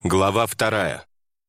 Глава 2.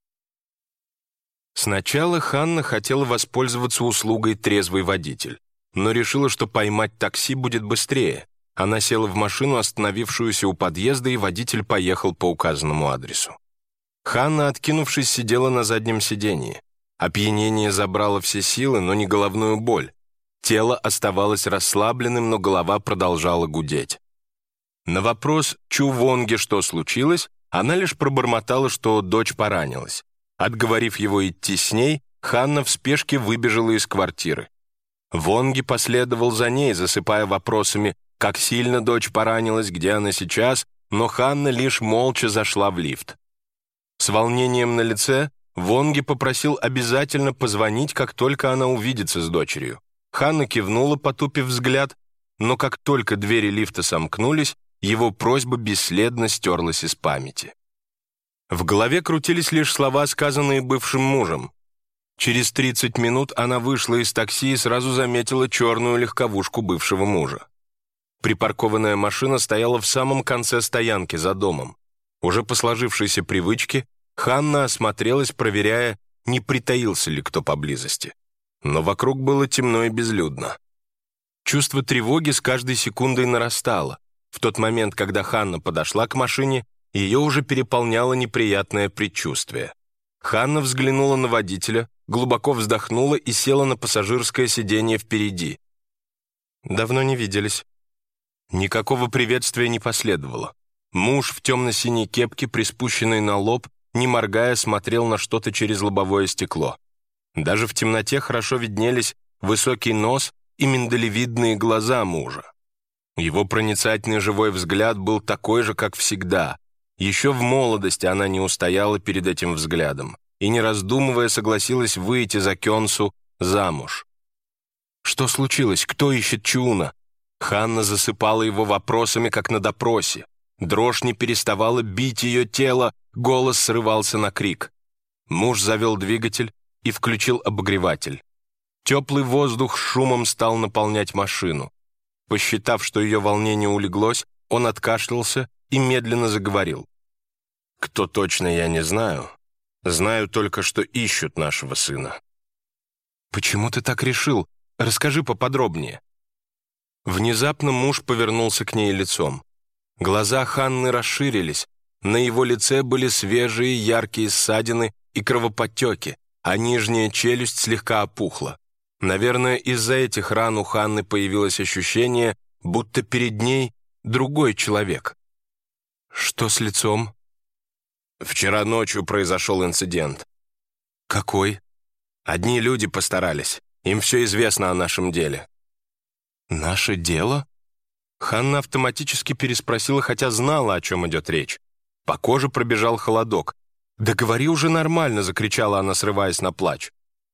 Сначала Ханна хотела воспользоваться услугой трезвый водитель, но решила, что поймать такси будет быстрее. Она села в машину, остановившуюся у подъезда, и водитель поехал по указанному адресу. Ханна, откинувшись, сидела на заднем сидении. Опьянение забрало все силы, но не головную боль. Тело оставалось расслабленным, но голова продолжала гудеть. На вопрос Чу Вонге, что случилось, она лишь пробормотала, что дочь поранилась. Отговорив его идти с ней, Ханна в спешке выбежала из квартиры. Вонги последовал за ней, засыпая вопросами, как сильно дочь поранилась, где она сейчас, но Ханна лишь молча зашла в лифт. С волнением на лице Вонги попросил обязательно позвонить, как только она увидится с дочерью. Ханна кивнула, потупив взгляд, но как только двери лифта сомкнулись, его просьба бесследно стерлась из памяти. В голове крутились лишь слова, сказанные бывшим мужем. Через 30 минут она вышла из такси и сразу заметила черную легковушку бывшего мужа. Припаркованная машина стояла в самом конце стоянки за домом. Уже по сложившейся привычке Ханна осмотрелась, проверяя, не притаился ли кто поблизости. Но вокруг было темно и безлюдно. Чувство тревоги с каждой секундой нарастало. В тот момент, когда Ханна подошла к машине, ее уже переполняло неприятное предчувствие. Ханна взглянула на водителя, глубоко вздохнула и села на пассажирское сиденье впереди. «Давно не виделись». Никакого приветствия не последовало. Муж в темно-синей кепке, приспущенной на лоб, не моргая, смотрел на что-то через лобовое стекло. Даже в темноте хорошо виднелись высокий нос и миндалевидные глаза мужа. Его проницательный живой взгляд был такой же, как всегда. Еще в молодости она не устояла перед этим взглядом и, не раздумывая, согласилась выйти за Кёнсу замуж. Что случилось? Кто ищет Чуна? Ханна засыпала его вопросами, как на допросе. Дрожь не переставала бить ее тело, голос срывался на крик. Муж завел двигатель и включил обогреватель. Теплый воздух с шумом стал наполнять машину. Посчитав, что ее волнение улеглось, он откашлялся и медленно заговорил. «Кто точно, я не знаю. Знаю только, что ищут нашего сына». «Почему ты так решил? Расскажи поподробнее». Внезапно муж повернулся к ней лицом. Глаза Ханны расширились. На его лице были свежие яркие ссадины и кровоподтеки, а нижняя челюсть слегка опухла. Наверное, из-за этих ран у Ханны появилось ощущение, будто перед ней другой человек. «Что с лицом?» «Вчера ночью произошел инцидент». «Какой?» «Одни люди постарались. Им все известно о нашем деле». «Наше дело?» Ханна автоматически переспросила, хотя знала, о чем идет речь. По коже пробежал холодок. «Да говори уже нормально!» — закричала она, срываясь на плач.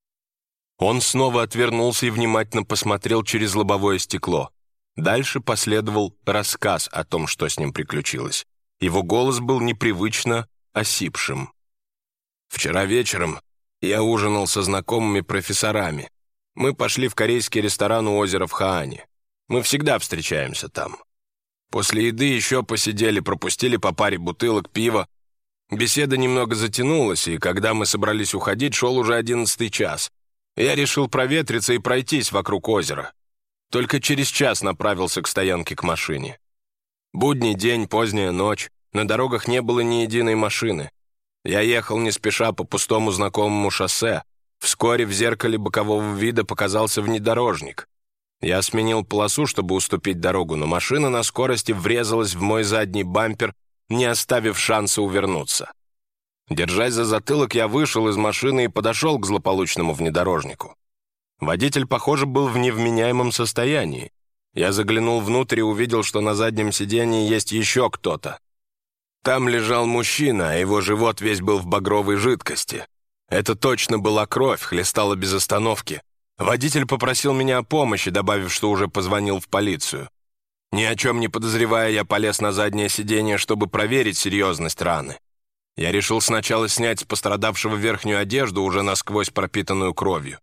Он снова отвернулся и внимательно посмотрел через лобовое стекло. Дальше последовал рассказ о том, что с ним приключилось. Его голос был непривычно осипшим. «Вчера вечером я ужинал со знакомыми профессорами. Мы пошли в корейский ресторан у озера в Хаане. Мы всегда встречаемся там. После еды еще посидели, пропустили по паре бутылок пива. Беседа немного затянулась, и когда мы собрались уходить, шел уже 11-й час. Я решил проветриться и пройтись вокруг озера. Только через час направился к стоянке к машине. Будний день, поздняя ночь, на дорогах не было ни единой машины. Я ехал не спеша по пустому знакомому шоссе. Вскоре в зеркале бокового вида показался внедорожник. Я сменил полосу, чтобы уступить дорогу, но машина на скорости врезалась в мой задний бампер, не оставив шанса увернуться. Держась за затылок, я вышел из машины и подошел к злополучному внедорожнику. Водитель, похоже, был в невменяемом состоянии. Я заглянул внутрь и увидел, что на заднем сидении есть еще кто-то. Там лежал мужчина, а его живот весь был в багровой жидкости. Это точно была кровь, хлестала без остановки. Водитель попросил меня о помощи, добавив, что уже позвонил в полицию. Ни о чем не подозревая, я полез на заднее сиденье, чтобы проверить серьезность раны. Я решил сначала снять с пострадавшего верхнюю одежду, уже насквозь пропитанную кровью.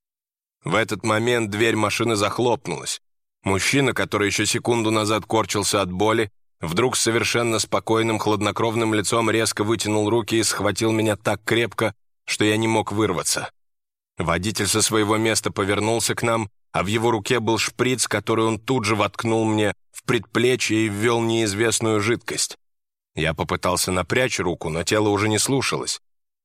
В этот момент дверь машины захлопнулась. Мужчина, который еще секунду назад корчился от боли, Вдруг с совершенно спокойным, хладнокровным лицом резко вытянул руки и схватил меня так крепко, что я не мог вырваться. Водитель со своего места повернулся к нам, а в его руке был шприц, который он тут же воткнул мне в предплечье и ввел неизвестную жидкость. Я попытался напрячь руку, но тело уже не слушалось.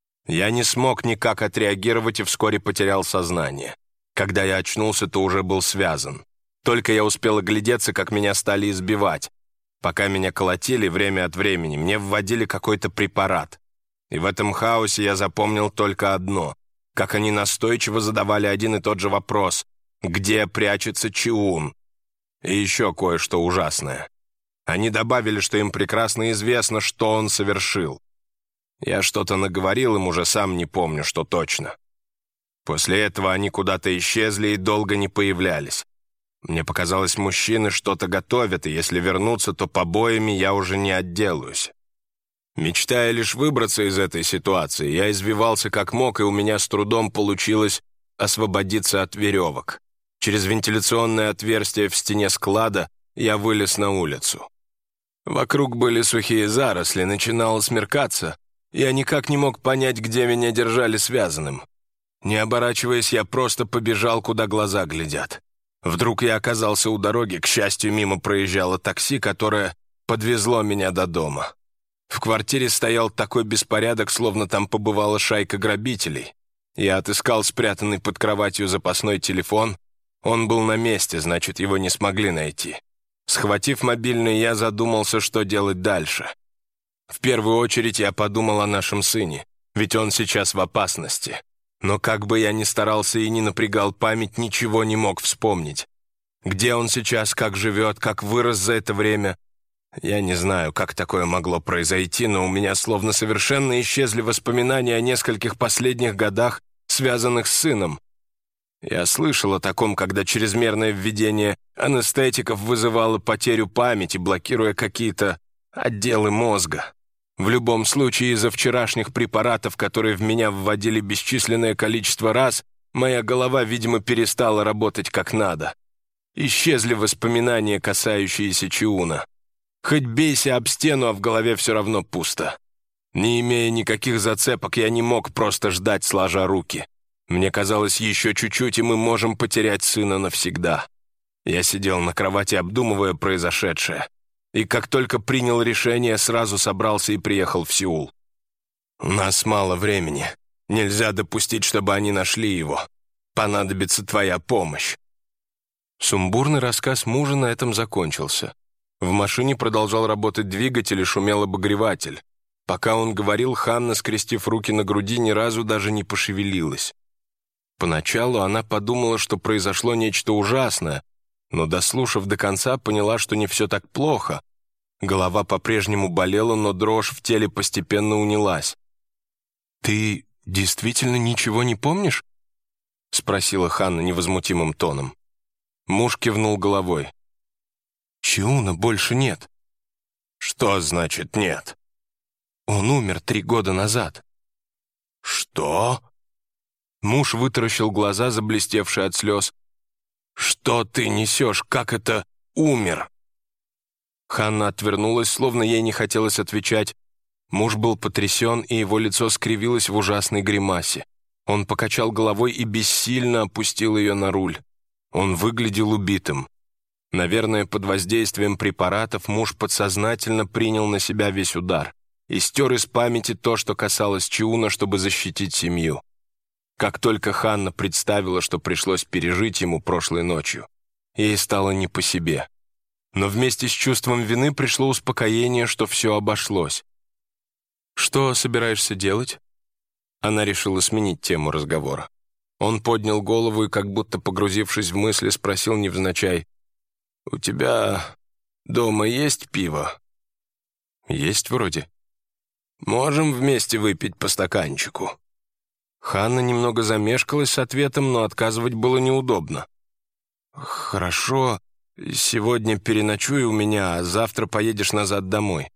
Я не смог никак отреагировать и вскоре потерял сознание. Когда я очнулся, то уже был связан. Только я успел оглядеться, как меня стали избивать. Пока меня колотили время от времени, мне вводили какой-то препарат. И в этом хаосе я запомнил только одно — как они настойчиво задавали один и тот же вопрос: где прячется Чиун? И еще кое-что ужасное. Они добавили, что им прекрасно известно, что он совершил. Я что-то наговорил им, уже сам не помню, что точно. После этого они куда-то исчезли и долго не появлялись. Мне показалось, мужчины что-то готовят, и если вернуться, то побоями я уже не отделаюсь. Мечтая лишь выбраться из этой ситуации, я извивался как мог, и у меня с трудом получилось освободиться от веревок. Через вентиляционное отверстие в стене склада я вылез на улицу. Вокруг были сухие заросли, начинало смеркаться. Я никак не мог понять, где меня держали связанным. Не оборачиваясь, я просто побежал, куда глаза глядят. Вдруг я оказался у дороги, к счастью, мимо проезжало такси, которое подвезло меня до дома. В квартире стоял такой беспорядок, словно там побывала шайка грабителей. Я отыскал спрятанный под кроватью запасной телефон. Он был на месте, значит, его не смогли найти. Схватив мобильный, я задумался, что делать дальше. В первую очередь я подумал о нашем сыне, ведь он сейчас в опасности. Но как бы я ни старался и ни напрягал память, ничего не мог вспомнить. Где он сейчас, как живет, как вырос за это время? Я не знаю, как такое могло произойти, но у меня словно совершенно исчезли воспоминания о нескольких последних годах, связанных с сыном. Я слышал о таком, когда чрезмерное введение анестетиков вызывало потерю памяти, блокируя какие-то отделы мозга. В любом случае, из-за вчерашних препаратов, которые в меня вводили бесчисленное количество раз, моя голова, видимо, перестала работать как надо. Исчезли воспоминания, касающиеся Чиуна. Хоть бейся об стену, а в голове все равно пусто. Не имея никаких зацепок, я не мог просто ждать, сложа руки. Мне казалось, еще чуть-чуть, и мы можем потерять сына навсегда. Я сидел на кровати, обдумывая произошедшее. И как только принял решение, сразу собрался и приехал в Сеул. У нас мало времени. Нельзя допустить, чтобы они нашли его. Понадобится твоя помощь. Сумбурный рассказ мужа на этом закончился. В машине продолжал работать двигатель и шумел обогреватель. Пока он говорил, Ханна, скрестив руки на груди, ни разу даже не пошевелилась. Поначалу она подумала, что произошло нечто ужасное, но, дослушав до конца, поняла, что не все так плохо. Голова по-прежнему болела, но дрожь в теле постепенно унялась. «Ты действительно ничего не помнишь?» — спросила Ханна невозмутимым тоном. Муж кивнул головой. «Чиуна больше нет». «Что значит нет?» «Он умер 3 года назад». «Что?» Муж вытаращил глаза, заблестевшие от слез. «Что ты несешь? Как это умер?» Ханна отвернулась, словно ей не хотелось отвечать. Муж был потрясен, и его лицо скривилось в ужасной гримасе. Он покачал головой и бессильно опустил ее на руль. Он выглядел убитым. Наверное, под воздействием препаратов муж подсознательно принял на себя весь удар и стер из памяти то, что касалось Чиуна, чтобы защитить семью. Как только Ханна представила, что пришлось пережить ему прошлой ночью, ей стало не по себе. Но вместе с чувством вины пришло успокоение, что все обошлось. «Что собираешься делать?» Она решила сменить тему разговора. Он поднял голову и, как будто погрузившись в мысли, спросил невзначай: «У тебя дома есть пиво?» «Есть вроде». «Можем вместе выпить по стаканчику». Ханна немного замешкалась с ответом, но отказывать было неудобно. «Хорошо, сегодня переночуй у меня, а завтра поедешь назад домой».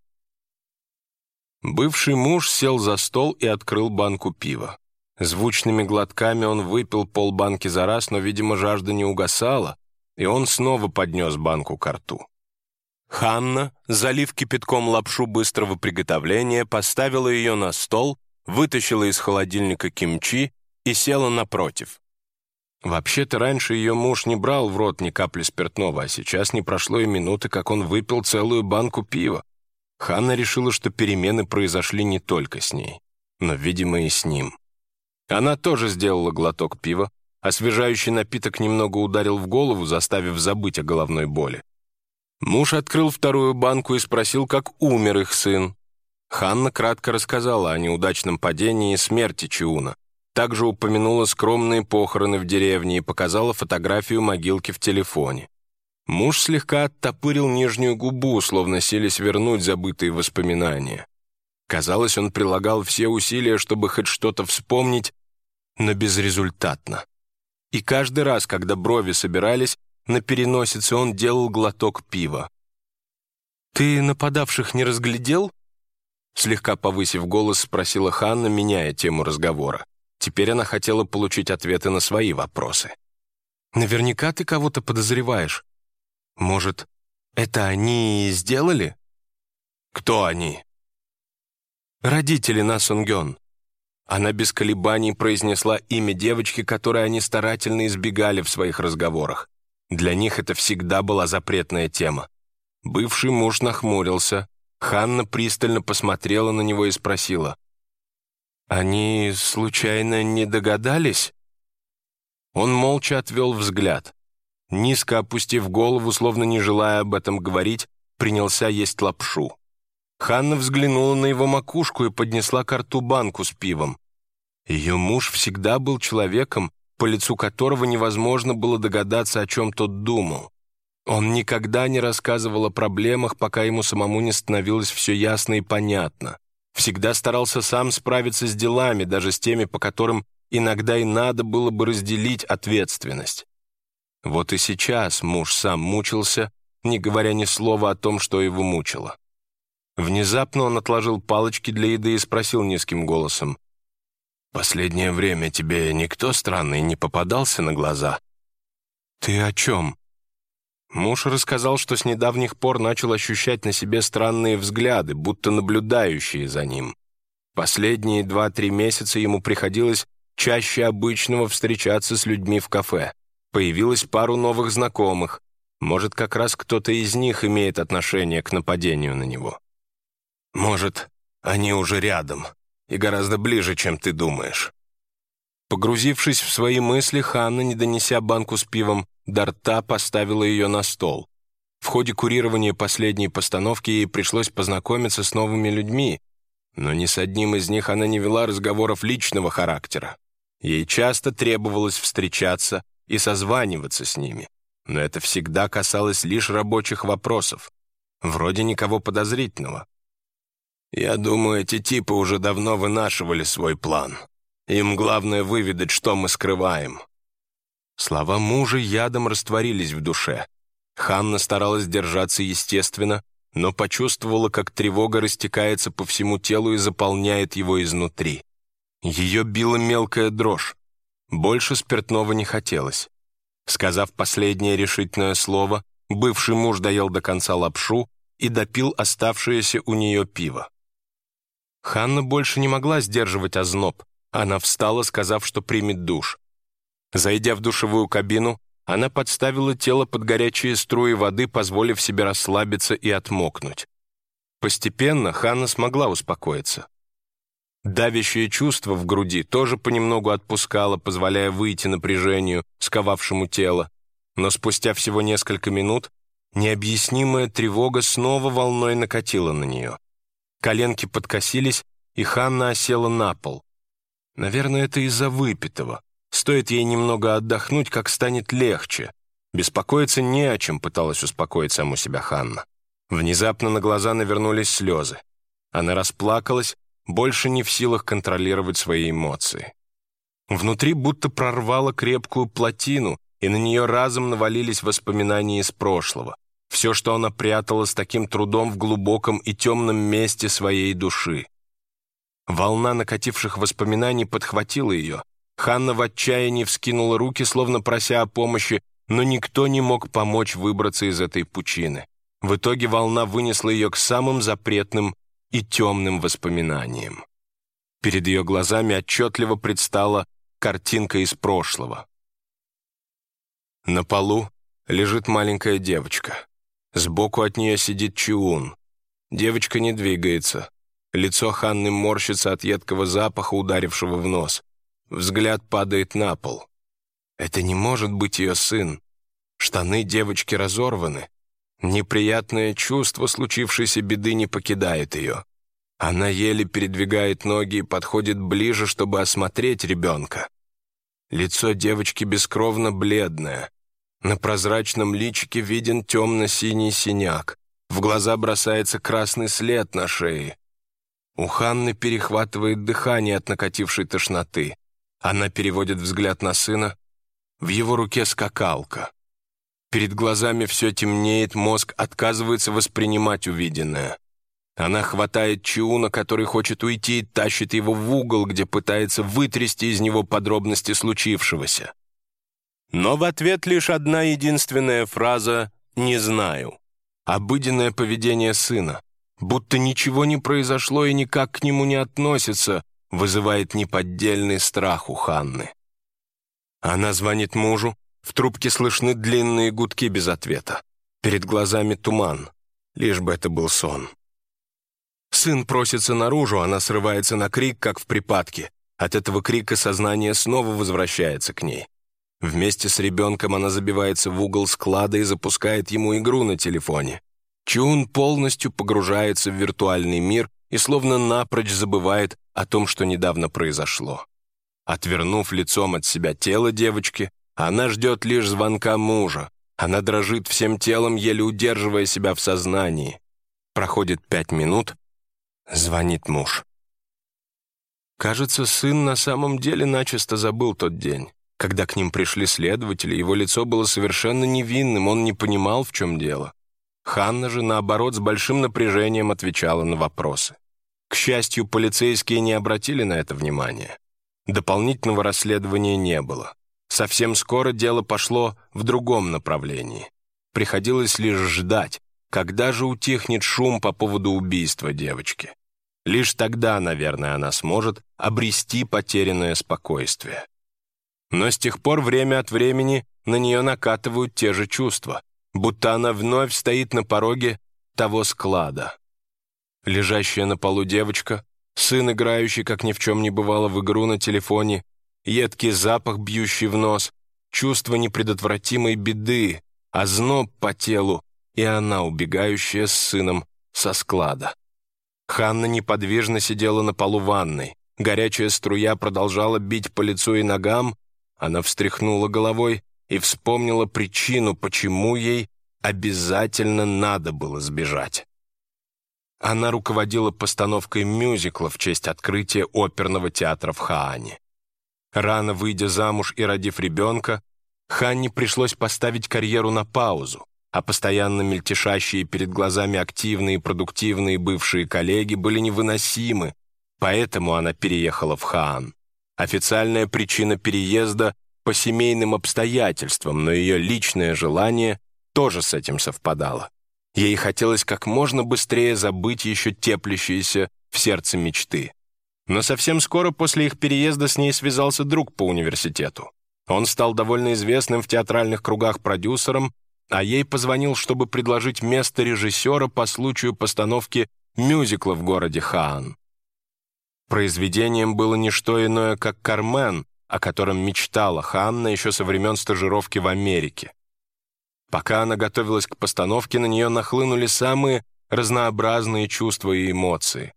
Бывший муж сел за стол и открыл банку пива. Звучными глотками он выпил полбанки за раз, но, видимо, жажда не угасала, и он снова поднес банку ко рту. Ханна, залив кипятком лапшу быстрого приготовления, поставила ее на стол, вытащила из холодильника кимчи и села напротив. Вообще-то раньше ее муж не брал в рот ни капли спиртного, а сейчас не прошло и минуты, как он выпил целую банку пива. Ханна решила, что перемены произошли не только с ней, но, видимо, и с ним. Она тоже сделала глоток пива, освежающий напиток немного ударил в голову, заставив забыть о головной боли. Муж открыл вторую банку и спросил, как умер их сын. Ханна кратко рассказала о неудачном падении и смерти Чиуна. Также упомянула скромные похороны в деревне и показала фотографию могилки в телефоне. Муж слегка оттопырил нижнюю губу, словно силясь вернуть забытые воспоминания. Казалось, он прилагал все усилия, чтобы хоть что-то вспомнить, но безрезультатно. И каждый раз, когда брови собирались, на переносице он делал глоток пива. «Ты нападавших не разглядел?» Слегка повысив голос, спросила Ханна, меняя тему разговора. Теперь она хотела получить ответы на свои вопросы. «Наверняка ты кого-то подозреваешь. Может, это они и сделали?» «Кто они?» «Родители На Сунгён». Она без колебаний произнесла имя девочки, которой они старательно избегали в своих разговорах. Для них это всегда была запретная тема. Бывший муж нахмурился. Ханна пристально посмотрела на него и спросила: «Они, случайно, не догадались?» Он молча отвел взгляд. Низко опустив голову, словно не желая об этом говорить, принялся есть лапшу. Ханна взглянула на его макушку и поднесла ко рту банку с пивом. Ее муж всегда был человеком, по лицу которого невозможно было догадаться, о чем тот думал. Он никогда не рассказывал о проблемах, пока ему самому не становилось все ясно и понятно. Всегда старался сам справиться с делами, даже с теми, по которым иногда и надо было бы разделить ответственность. Вот и сейчас муж сам мучился, не говоря ни слова о том, что его мучило. Внезапно он отложил палочки для еды и спросил низким голосом: «Последнее время тебе никто странный не попадался на глаза?» «Ты о чем?» Муж рассказал, что с недавних пор начал ощущать на себе странные взгляды, будто наблюдающие за ним. Последние 2-3 месяца ему приходилось чаще обычного встречаться с людьми в кафе. Появилось пару новых знакомых. Может, как раз кто-то из них имеет отношение к нападению на него. «Может, они уже рядом и гораздо ближе, чем ты думаешь». Погрузившись в свои мысли, Ханна, не донеся банку с пивом до рта, поставила ее на стол. В ходе курирования последней постановки ей пришлось познакомиться с новыми людьми, но ни с одним из них она не вела разговоров личного характера. Ей часто требовалось встречаться и созваниваться с ними, но это всегда касалось лишь рабочих вопросов. Вроде никого подозрительного. «Я думаю, эти типы уже давно вынашивали свой план. Им главное выведать, что мы скрываем». Слова мужа ядом растворились в душе. Ханна старалась держаться естественно, но почувствовала, как тревога растекается по всему телу и заполняет его изнутри. Ее била мелкая дрожь. Больше спиртного не хотелось. Сказав последнее решительное слово, бывший муж доел до конца лапшу и допил оставшееся у нее пиво. Ханна больше не могла сдерживать озноб. Она встала, сказав, что примет душ. Зайдя в душевую кабину, она подставила тело под горячие струи воды, позволив себе расслабиться и отмокнуть. Постепенно Ханна смогла успокоиться. Давящее чувство в груди тоже понемногу отпускало, позволяя выйти напряжению, сковавшему тело. Но спустя всего несколько минут необъяснимая тревога снова волной накатила на нее. Коленки подкосились, и Ханна осела на пол. Наверное, это из-за выпитого. Стоит ей немного отдохнуть, как станет легче. Беспокоиться не о чем, пыталась успокоить саму себя Ханна. Внезапно на глаза навернулись слезы. Она расплакалась, больше не в силах контролировать свои эмоции. Внутри будто прорвало крепкую плотину, и на нее разом навалились воспоминания из прошлого. Все, что она прятала с таким трудом в глубоком и темном месте своей души. Волна накативших воспоминаний подхватила ее. Ханна в отчаянии вскинула руки, словно прося о помощи, но никто не мог помочь выбраться из этой пучины. В итоге волна вынесла ее к самым запретным и темным воспоминаниям. Перед ее глазами отчетливо предстала картинка из прошлого. На полу лежит маленькая девочка. Сбоку от нее сидит Чиун. Девочка не двигается. Лицо Ханны морщится от едкого запаха, ударившего в нос. Взгляд падает на пол. Это не может быть ее сын. Штаны девочки разорваны. Неприятное чувство случившейся беды не покидает ее. Она еле передвигает ноги и подходит ближе, чтобы осмотреть ребенка. Лицо девочки бескровно бледное. На прозрачном личике виден темно-синий синяк. В глаза бросается красный след на шее. У Ханны перехватывает дыхание от накатившей тошноты. Она переводит взгляд на сына. В его руке скакалка. Перед глазами все темнеет, мозг отказывается воспринимать увиденное. Она хватает Чиуна, который хочет уйти, и тащит его в угол, где пытается вытрясти из него подробности случившегося. Но в ответ лишь одна единственная фраза «не знаю». Обыденное поведение сына, будто ничего не произошло и никак к нему не относится, вызывает неподдельный страх у Ханны. Она звонит мужу, в трубке слышны длинные гудки без ответа. Перед глазами туман, лишь бы это был сон. Сын просится наружу, она срывается на крик, как в припадке. От этого крика сознание снова возвращается к ней. Вместе с ребенком она забивается в угол склада и запускает ему игру на телефоне. Чиун полностью погружается в виртуальный мир и словно напрочь забывает о том, что недавно произошло. Отвернув лицом от себя тело девочки, она ждет лишь звонка мужа. Она дрожит всем телом, еле удерживая себя в сознании. Проходит 5 минут. Звонит муж. Кажется, сын на самом деле начисто забыл тот день. Когда к ним пришли следователи, его лицо было совершенно невинным, он не понимал, в чем дело. Ханна же, наоборот, с большим напряжением отвечала на вопросы. К счастью, полицейские не обратили на это внимания. Дополнительного расследования не было. Совсем скоро дело пошло в другом направлении. Приходилось лишь ждать, когда же утихнет шум по поводу убийства девочки. Лишь тогда, наверное, она сможет обрести потерянное спокойствие. Но с тех пор время от времени на нее накатывают те же чувства, будто она вновь стоит на пороге того склада. Лежащая на полу девочка, сын, играющий, как ни в чем не бывало, в игру на телефоне, едкий запах, бьющий в нос, чувство непредотвратимой беды, озноб по телу, и она, убегающая с сыном со склада. Ханна неподвижно сидела на полу ванной. Горячая струя продолжала бить по лицу и ногам. Она встряхнула головой и вспомнила причину, почему ей обязательно надо было сбежать. Она руководила постановкой мюзикла в честь открытия оперного театра в Хаане. Рано выйдя замуж и родив ребенка, Ханне пришлось поставить карьеру на паузу, а постоянно мельтешащие перед глазами активные и продуктивные бывшие коллеги были невыносимы, поэтому она переехала в Хаан. Официальная причина переезда по семейным обстоятельствам, но ее личное желание тоже с этим совпадало. Ей хотелось как можно быстрее забыть еще теплящиеся в сердце мечты. Но совсем скоро после их переезда с ней связался друг по университету. Он стал довольно известным в театральных кругах продюсером, а ей позвонил, чтобы предложить место режиссера по случаю постановки мюзикла в городе Хаан. Произведением было не что иное, как «Кармен», о котором мечтала Ханна еще со времен стажировки в Америке. Пока она готовилась к постановке, на нее нахлынули самые разнообразные чувства и эмоции.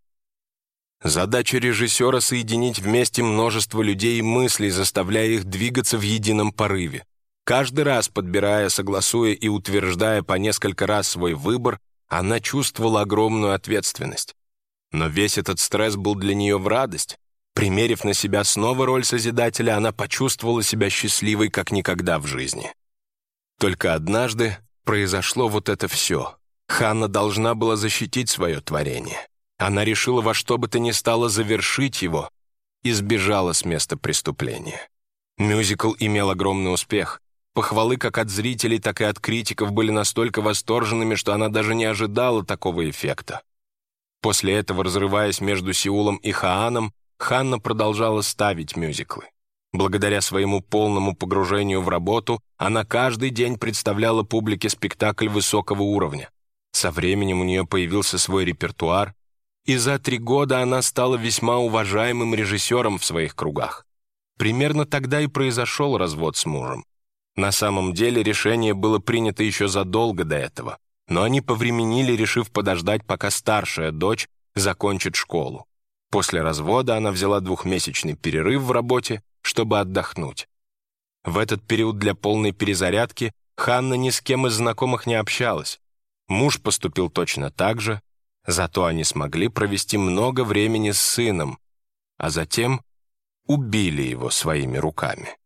Задача режиссера — соединить вместе множество людей и мыслей, заставляя их двигаться в едином порыве. Каждый раз, подбирая, согласуя и утверждая по несколько раз свой выбор, она чувствовала огромную ответственность. Но весь этот стресс был для нее в радость. Примерив на себя снова роль созидателя, она почувствовала себя счастливой, как никогда в жизни. Только однажды произошло вот это все. Ханна должна была защитить свое творение. Она решила во что бы то ни стало завершить его и сбежала с места преступления. Мюзикл имел огромный успех. Похвалы как от зрителей, так и от критиков были настолько восторженными, что она даже не ожидала такого эффекта. После этого, разрываясь между Сеулом и Хааном, Ханна продолжала ставить мюзиклы. Благодаря своему полному погружению в работу, она каждый день представляла публике спектакль высокого уровня. Со временем у нее появился свой репертуар, и за 3 года она стала весьма уважаемым режиссером в своих кругах. Примерно тогда и произошел развод с мужем. На самом деле решение было принято еще задолго до этого, но они повременили, решив подождать, пока старшая дочь закончит школу. После развода она взяла 2-месячный перерыв в работе, чтобы отдохнуть. В этот период для полной перезарядки Ханна ни с кем из знакомых не общалась. Муж поступил точно так же, зато они смогли провести много времени с сыном, а затем убили его своими руками.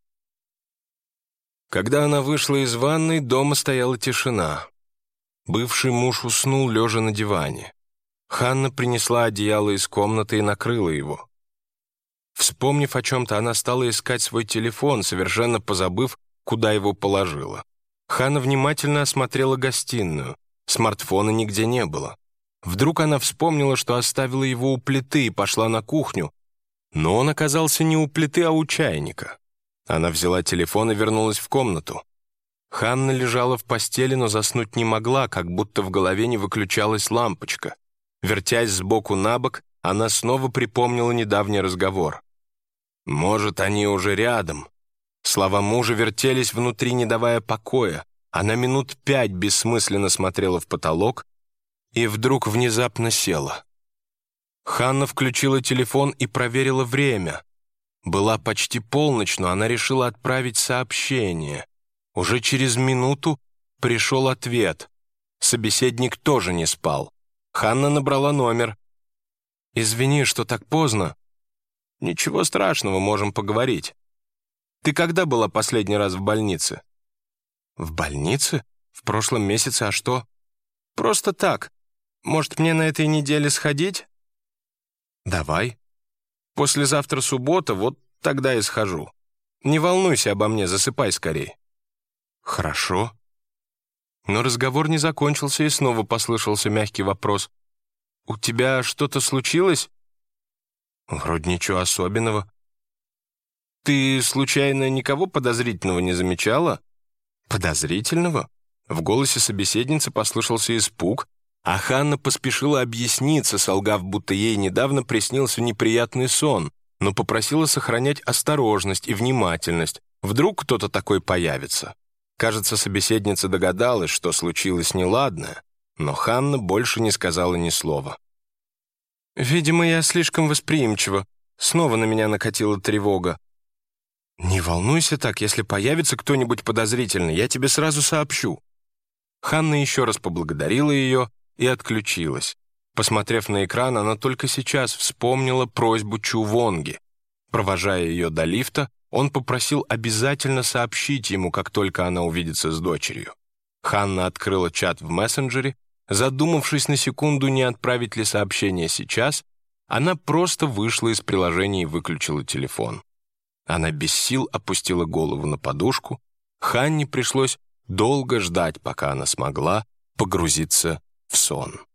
Когда она вышла из ванной, дома стояла тишина. Бывший муж уснул, лежа на диване. Ханна принесла одеяло из комнаты и накрыла его. Вспомнив о чем-то, она стала искать свой телефон, совершенно позабыв, куда его положила. Ханна внимательно осмотрела гостиную. Смартфона нигде не было. Вдруг она вспомнила, что оставила его у плиты и пошла на кухню, но он оказался не у плиты, а у чайника. Она взяла телефон и вернулась в комнату. Ханна лежала в постели, но заснуть не могла, как будто в голове не выключалась лампочка. Вертясь сбоку на бок, она снова припомнила недавний разговор. «Может, они уже рядом?» Слова мужа вертелись внутри, не давая покоя. Она минут 5 бессмысленно смотрела в потолок и вдруг внезапно села. Ханна включила телефон и проверила время. Была почти полночь, но она решила отправить сообщение. Уже через минуту пришел ответ. Собеседник тоже не спал. Ханна набрала номер. «Извини, что так поздно». «Ничего страшного, можем поговорить. Ты когда была последний раз в больнице?» «В больнице? В прошлом месяце, а что?» «Просто так. Может, мне на этой неделе сходить?» «Давай. Послезавтра суббота, вот тогда и схожу. Не волнуйся обо мне, засыпай скорей». «Хорошо». Но разговор не закончился, и снова послышался мягкий вопрос. «У тебя что-то случилось?» «Вроде ничего особенного». «Ты, случайно, никого подозрительного не замечала?» «Подозрительного?» В голосе собеседницы послышался испуг, а Ханна поспешила объясниться, солгав, будто ей недавно приснился неприятный сон, но попросила сохранять осторожность и внимательность. Вдруг кто-то такой появится. Кажется, собеседница догадалась, что случилось неладное, но Ханна больше не сказала ни слова. «Видимо, я слишком восприимчива. Снова на меня накатила тревога». «Не волнуйся так, если появится кто-нибудь подозрительный, я тебе сразу сообщу». Ханна еще раз поблагодарила ее и отключилась. Посмотрев на экран, она только сейчас вспомнила просьбу Чу Вонги. Провожая ее до лифта, он попросил обязательно сообщить ему, как только она увидится с дочерью. Ханна открыла чат в мессенджере. Задумавшись на секунду, не отправить ли сообщение сейчас, она просто вышла из приложения и выключила телефон. Она без сил опустила голову на подушку. Ханне пришлось долго ждать, пока она смогла погрузиться в сон.